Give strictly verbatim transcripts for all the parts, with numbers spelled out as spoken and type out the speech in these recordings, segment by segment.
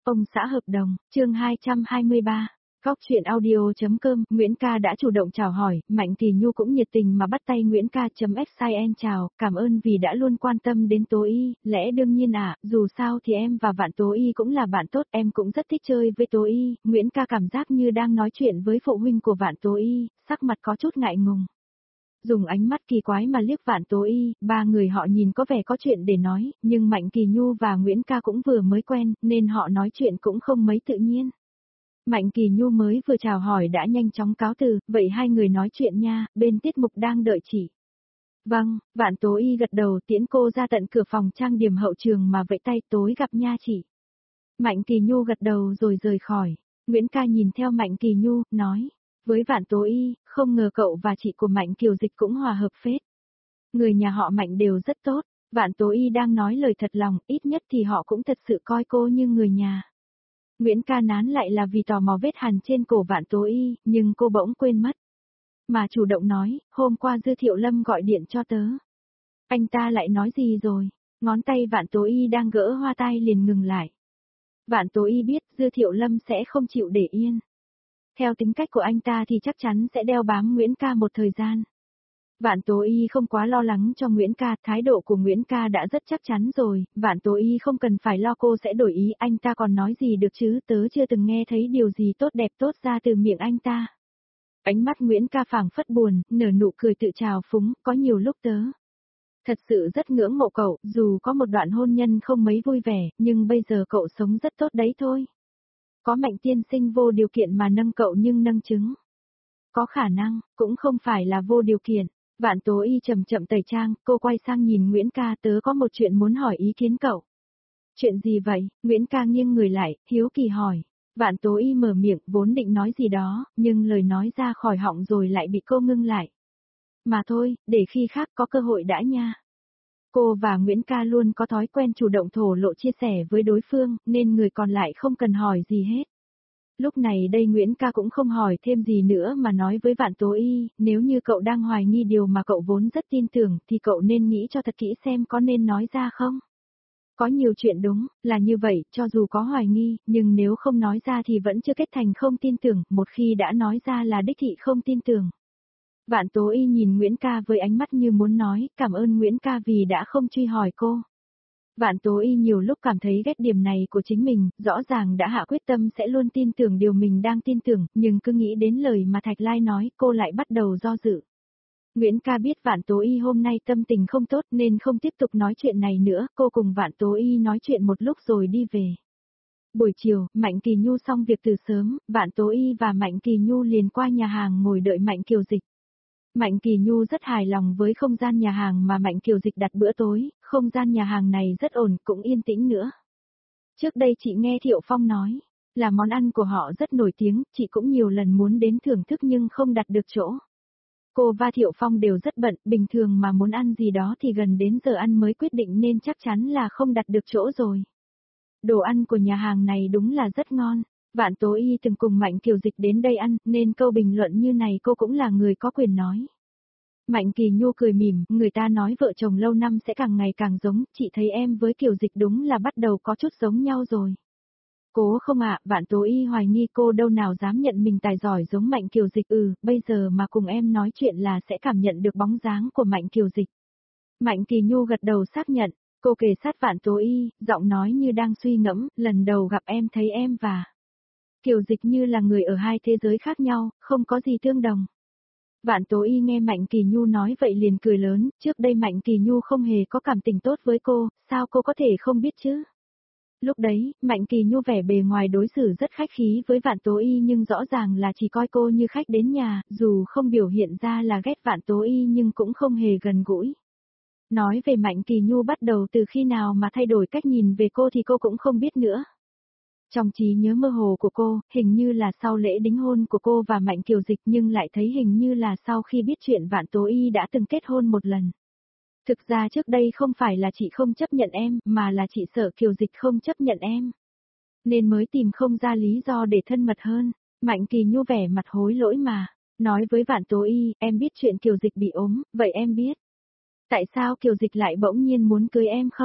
Ông xã hợp đồng, chương hai trăm hai mươi ba. Góc truyện audio.com, Nguyễn Ca đã chủ động chào hỏi, Mạnh Kỳ Nhu cũng nhiệt tình mà bắt tay Nguyễn Ca.sin chào, cảm ơn vì đã luôn quan tâm đến Tố Y, lẽ đương nhiên ạ, à, dù sao thì em và Vạn Tố Y cũng là bạn tốt, em cũng rất thích chơi với Tố Y, Nguyễn Ca cảm giác như đang nói chuyện với phụ huynh của Vạn Tố Y, sắc mặt có chút ngại ngùng. Dùng ánh mắt kỳ quái mà liếc Vạn Tố Y, ba người họ nhìn có vẻ có chuyện để nói, nhưng Mạnh Kỳ Nhu và Nguyễn Ca cũng vừa mới quen, nên họ nói chuyện cũng không mấy tự nhiên. Mạnh Kỳ Nhu mới vừa chào hỏi đã nhanh chóng cáo từ, vậy hai người nói chuyện nha, bên tiết mục đang đợi chị. Vâng, Vạn Tố Y gật đầu tiễn cô ra tận cửa phòng trang điểm hậu trường mà vẫy tay tối gặp nha chị. Mạnh Kỳ Nhu gật đầu rồi rời khỏi, Nguyễn Ca nhìn theo Mạnh Kỳ Nhu, nói. Với Vạn Tố Y, không ngờ cậu và chị của Mạnh Kiều Dịch cũng hòa hợp phết. Người nhà họ Mạnh đều rất tốt, Vạn Tố Y đang nói lời thật lòng, ít nhất thì họ cũng thật sự coi cô như người nhà. Nguyễn Ca nán lại là vì tò mò vết hằn trên cổ Vạn Tố Y, nhưng cô bỗng quên mất. Mà chủ động nói, hôm qua Dư Thiệu Lâm gọi điện cho tớ. Anh ta lại nói gì rồi? Ngón tay Vạn Tố Y đang gỡ hoa tai liền ngừng lại. Vạn Tố Y biết Dư Thiệu Lâm sẽ không chịu để yên. Theo tính cách của anh ta thì chắc chắn sẽ đeo bám Nguyễn Ca một thời gian. Vạn Tố Y không quá lo lắng cho Nguyễn Ca, thái độ của Nguyễn Ca đã rất chắc chắn rồi, Vạn Tố Y không cần phải lo cô sẽ đổi ý, anh ta còn nói gì được chứ, tớ chưa từng nghe thấy điều gì tốt đẹp tốt ra từ miệng anh ta. Ánh mắt Nguyễn Ca phảng phất buồn, nở nụ cười tự trào phúng, có nhiều lúc tớ. Thật sự rất ngưỡng mộ cậu, dù có một đoạn hôn nhân không mấy vui vẻ, nhưng bây giờ cậu sống rất tốt đấy thôi. Có Mạnh tiên sinh vô điều kiện mà nâng cậu nhưng nâng chứng. Có khả năng, cũng không phải là vô điều kiện. Vạn Tố Y chậm chậm tẩy trang, cô quay sang nhìn Nguyễn Ca, tớ có một chuyện muốn hỏi ý kiến cậu. Chuyện gì vậy? Nguyễn Ca nghiêng người lại, hiếu kỳ hỏi. Vạn Tố Y mở miệng, vốn định nói gì đó, nhưng lời nói ra khỏi họng rồi lại bị cô ngưng lại. Mà thôi, để khi khác có cơ hội đã nha. Cô và Nguyễn Ca luôn có thói quen chủ động thổ lộ chia sẻ với đối phương, nên người còn lại không cần hỏi gì hết. Lúc này đây Nguyễn Ca cũng không hỏi thêm gì nữa mà nói với Vạn Tố Y, nếu như cậu đang hoài nghi điều mà cậu vốn rất tin tưởng thì cậu nên nghĩ cho thật kỹ xem có nên nói ra không. Có nhiều chuyện đúng, là như vậy, cho dù có hoài nghi, nhưng nếu không nói ra thì vẫn chưa kết thành không tin tưởng, một khi đã nói ra là đích thị không tin tưởng. Vạn Tố Y nhìn Nguyễn Ca với ánh mắt như muốn nói, cảm ơn Nguyễn Ca vì đã không truy hỏi cô. Vạn Tố Y nhiều lúc cảm thấy ghét điểm này của chính mình, rõ ràng đã hạ quyết tâm sẽ luôn tin tưởng điều mình đang tin tưởng, nhưng cứ nghĩ đến lời mà Thạch Lai nói, cô lại bắt đầu do dự. Nguyễn Ca biết Vạn Tố Y hôm nay tâm tình không tốt nên không tiếp tục nói chuyện này nữa, cô cùng Vạn Tố Y nói chuyện một lúc rồi đi về. Buổi chiều, Mạnh Kỳ Nhu xong việc từ sớm, Vạn Tố Y và Mạnh Kỳ Nhu liền qua nhà hàng ngồi đợi Mạnh Kiều Dịch. Mạnh Kỳ Nhu rất hài lòng với không gian nhà hàng mà Mạnh Kiều Dịch đặt bữa tối, không gian nhà hàng này rất ổn, cũng yên tĩnh nữa. Trước đây chị nghe Thiệu Phong nói, là món ăn của họ rất nổi tiếng, chị cũng nhiều lần muốn đến thưởng thức nhưng không đặt được chỗ. Cô và Thiệu Phong đều rất bận, bình thường mà muốn ăn gì đó thì gần đến giờ ăn mới quyết định nên chắc chắn là không đặt được chỗ rồi. Đồ ăn của nhà hàng này đúng là rất ngon. Vạn Tố Y từng cùng Mạnh Kiều Dịch đến đây ăn, nên câu bình luận như này cô cũng là người có quyền nói. Mạnh Kỳ Nhu cười mỉm, người ta nói vợ chồng lâu năm sẽ càng ngày càng giống, chị thấy em với Kiều Dịch đúng là bắt đầu có chút giống nhau rồi. Cố không ạ, Vạn Tố Y hoài nghi cô đâu nào dám nhận mình tài giỏi giống Mạnh Kiều Dịch, ừ, bây giờ mà cùng em nói chuyện là sẽ cảm nhận được bóng dáng của Mạnh Kiều Dịch. Mạnh Kỳ Nhu gật đầu xác nhận, cô kề sát Vạn Tố Y, giọng nói như đang suy ngẫm, lần đầu gặp em thấy em và Kiều Dịch như là người ở hai thế giới khác nhau, không có gì tương đồng. Vạn Tố Y nghe Mạnh Kỳ Nhu nói vậy liền cười lớn, trước đây Mạnh Kỳ Nhu không hề có cảm tình tốt với cô, sao cô có thể không biết chứ? Lúc đấy, Mạnh Kỳ Nhu vẻ bề ngoài đối xử rất khách khí với Vạn Tố Y nhưng rõ ràng là chỉ coi cô như khách đến nhà, dù không biểu hiện ra là ghét Vạn Tố Y nhưng cũng không hề gần gũi. Nói về Mạnh Kỳ Nhu bắt đầu từ khi nào mà thay đổi cách nhìn về cô thì cô cũng không biết nữa. Trong trí nhớ mơ hồ của cô, hình như là sau lễ đính hôn của cô và Mạnh Kiều Dịch nhưng lại thấy hình như là sau khi biết chuyện Vạn Tố Y đã từng kết hôn một lần. Thực ra trước đây không phải là chị không chấp nhận em, mà là chị sợ Kiều Dịch không chấp nhận em. Nên mới tìm không ra lý do để thân mật hơn. Mạnh Kỳ Nhu vẻ mặt hối lỗi mà, nói với Vạn Tố Y, em biết chuyện Kiều Dịch bị ốm, vậy em biết. Tại sao Kiều Dịch lại bỗng nhiên muốn cưới em không?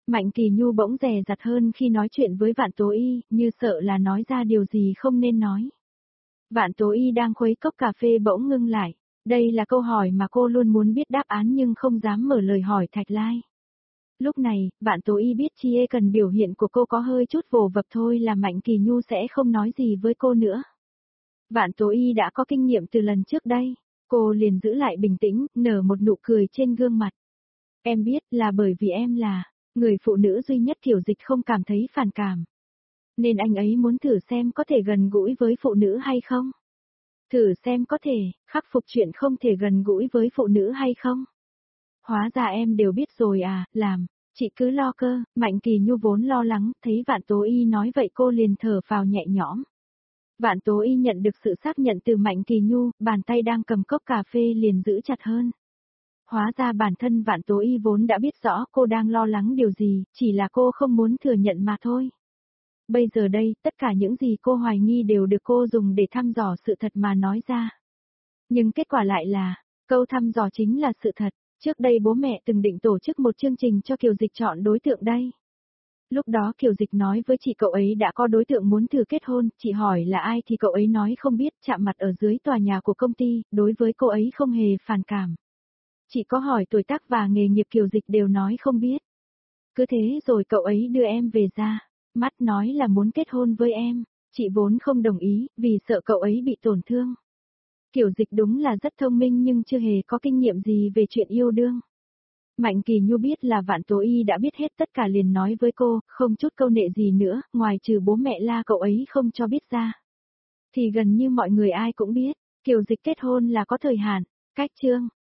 Mạnh Kỳ Nhu bỗng dè dặt hơn khi nói chuyện với Vạn Tố Y, như sợ là nói ra điều gì không nên nói. Vạn Tố Y đang khuấy cốc cà phê bỗng ngưng lại. Đây là câu hỏi mà cô luôn muốn biết đáp án nhưng không dám mở lời hỏi Thạch Lai. Lúc này, Vạn Tố Y biết chi e cần biểu hiện của cô có hơi chút vồ vập thôi là Mạnh Kỳ Nhu sẽ không nói gì với cô nữa. Vạn Tố Y đã có kinh nghiệm từ lần trước đây. Cô liền giữ lại bình tĩnh, nở một nụ cười trên gương mặt. Em biết là bởi vì em là người phụ nữ duy nhất Kiều Dịch không cảm thấy phản cảm. Nên anh ấy muốn thử xem có thể gần gũi với phụ nữ hay không. Thử xem có thể khắc phục chuyện không thể gần gũi với phụ nữ hay không. Hóa ra em đều biết rồi à, làm, chị cứ lo cơ. Mạnh Kỳ Nhu vốn lo lắng, thấy Vạn Tố Y nói vậy cô liền thở phào nhẹ nhõm. Vạn Tố Y nhận được sự xác nhận từ Mạnh Kỳ Nhu, bàn tay đang cầm cốc cà phê liền giữ chặt hơn. Hóa ra bản thân Vạn Tố Y vốn đã biết rõ cô đang lo lắng điều gì, chỉ là cô không muốn thừa nhận mà thôi. Bây giờ đây, tất cả những gì cô hoài nghi đều được cô dùng để thăm dò sự thật mà nói ra. Nhưng kết quả lại là, câu thăm dò chính là sự thật. Trước đây bố mẹ từng định tổ chức một chương trình cho Kiều Dịch chọn đối tượng đây. Lúc đó Kiều Dịch nói với chị cậu ấy đã có đối tượng muốn thử kết hôn, chị hỏi là ai thì cậu ấy nói không biết, chạm mặt ở dưới tòa nhà của công ty, đối với cô ấy không hề phản cảm. Chị có hỏi tuổi tác và nghề nghiệp Kiều Dịch đều nói không biết. Cứ thế rồi cậu ấy đưa em về ra, mắt nói là muốn kết hôn với em, chị vốn không đồng ý, vì sợ cậu ấy bị tổn thương. Kiều Dịch đúng là rất thông minh nhưng chưa hề có kinh nghiệm gì về chuyện yêu đương. Mạnh Kỳ Nhu biết là Vạn Tố Y đã biết hết tất cả liền nói với cô, không chút câu nệ gì nữa, ngoài trừ bố mẹ la cậu ấy không cho biết ra. Thì gần như mọi người ai cũng biết, Kiều Dịch kết hôn là có thời hạn, cách chương.